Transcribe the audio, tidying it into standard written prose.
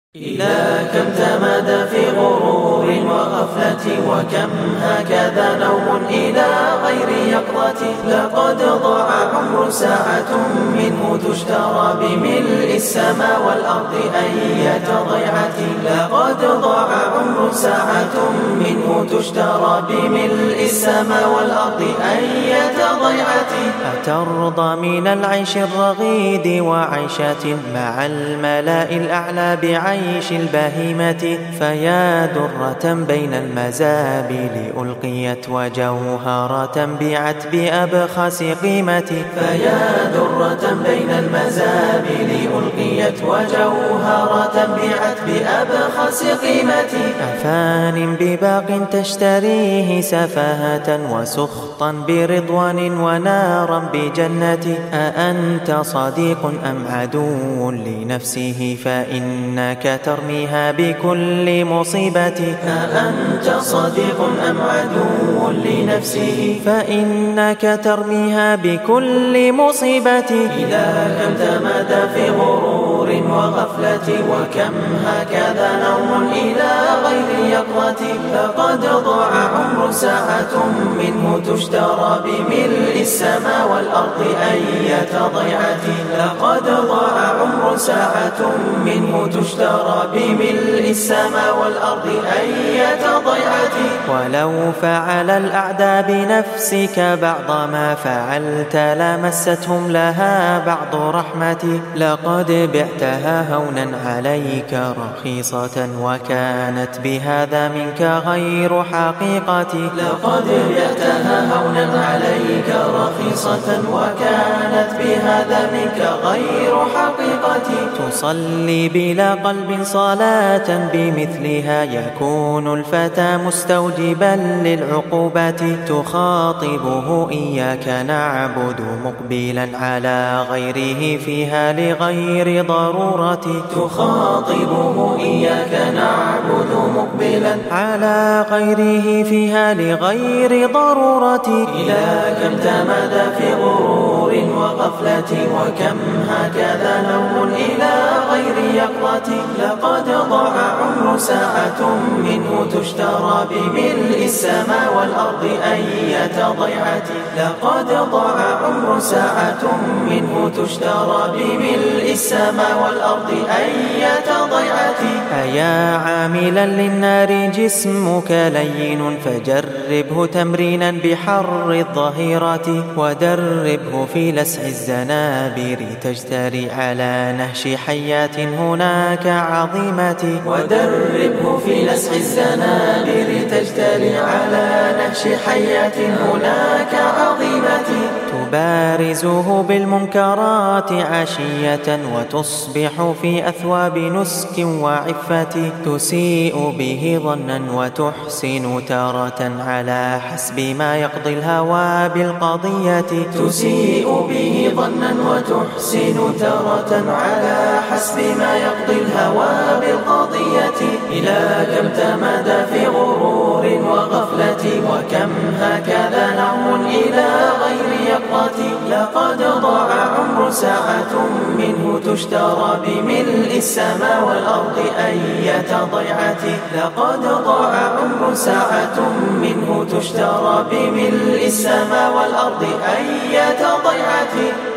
إلى كم تمادى في غرور وغفلة، وكم هكذا نوم إلى غير يقظة. لقد ضاع عمر ساعة منه تشترى بملء السماء والأرض أية ضيعة. لقد ضاع عمر ساعة منه تشترى بملء السماء والأرض أية ضيعة. أترضى من العيش الرغيد وعيشة مع الملاء الأعلى بعيش البهيمة؟ فيا درة بين المزابل ألقيت وجوهرة بيعت بأبخس قيمة. فيا درة بين المزابل ألقيت وجوهرة بيعت بأبخس قيمة. أفان بباق تشتريه سفاهة وسخطا برضوان ونارا بجنة. أأنت صديق أم عدو لنفسه؟ فإنك ترميها بكل مصيبة. أأنت صديق أم عدو لنفسه؟ فإنك ترميها بكل مصيبة. إلى كم تمادى في غرور وغفلة، وكم هكذا نوم إلى غير يقظة. لقد ضاع عمر ساعة منه تشترى بملء السماء والأرض أية ضيعة. لقد ضاع عمر ساعة منه تشترى بملء السماء والأرض أية ضيعة. ولو فعل الأعداء بنفسك بعض ما فعلت لمستهم لها بعض رحمة. لقد بعتها هونا عليك رخيصة وكانت بهذا منك غير حقيقة. لقد بعتها هونا عليك رخيصة وكانت بهذا منك غير حقيقة. تصلي بلا قلب صلاة بمثلها يكون الفتى مستوجبا للعقوبة. تخاطبه إياك نعبد مقبلا على غيره فيها لغير ضرورة. تخاطبه إياك نعبد مقبلا على غيره فيها لغير ضرورة. إلى كم تمادى في غرور وغفلة، وكم هكذا نوم إلى غير يقظة. لقد ضاع عمر ساعة منه تشترى بملء السماء والأرض أية ضيعة. لقد ضاع عمر ساعة منه تشترى بملء السماء والأرض أية ضيعة. أيا عاملا للنار جسمك لين فجربه تمرينا بحر الظهيرة. ودربه في لسع الزنابر تجتري على نهش حيات هناك عظيمة. ودربه في لسع الزنابر تجتري على نهش حيات هناك عظيمة. تبارزه بالمنكرات عشية وتصبح في أثواب نسك وعفة. تسيء به ظنا وتحسن تارة على حسب ما يقضي الهوى بالقضية. تسيء به ظنا وتحسن تارة على حسب ما يقضي الهوى بالقضية. إلى كم تمادى في غرور وغفلة، وكم هكذا نوم إلى غير يقظة. لقد ضاع عمر ساعة منه تشترى بملء السماء والأرض أية ضيعة. لقد ضاع عمر ساعة منه تشترى بملء السماء والأرض أية ضيعة.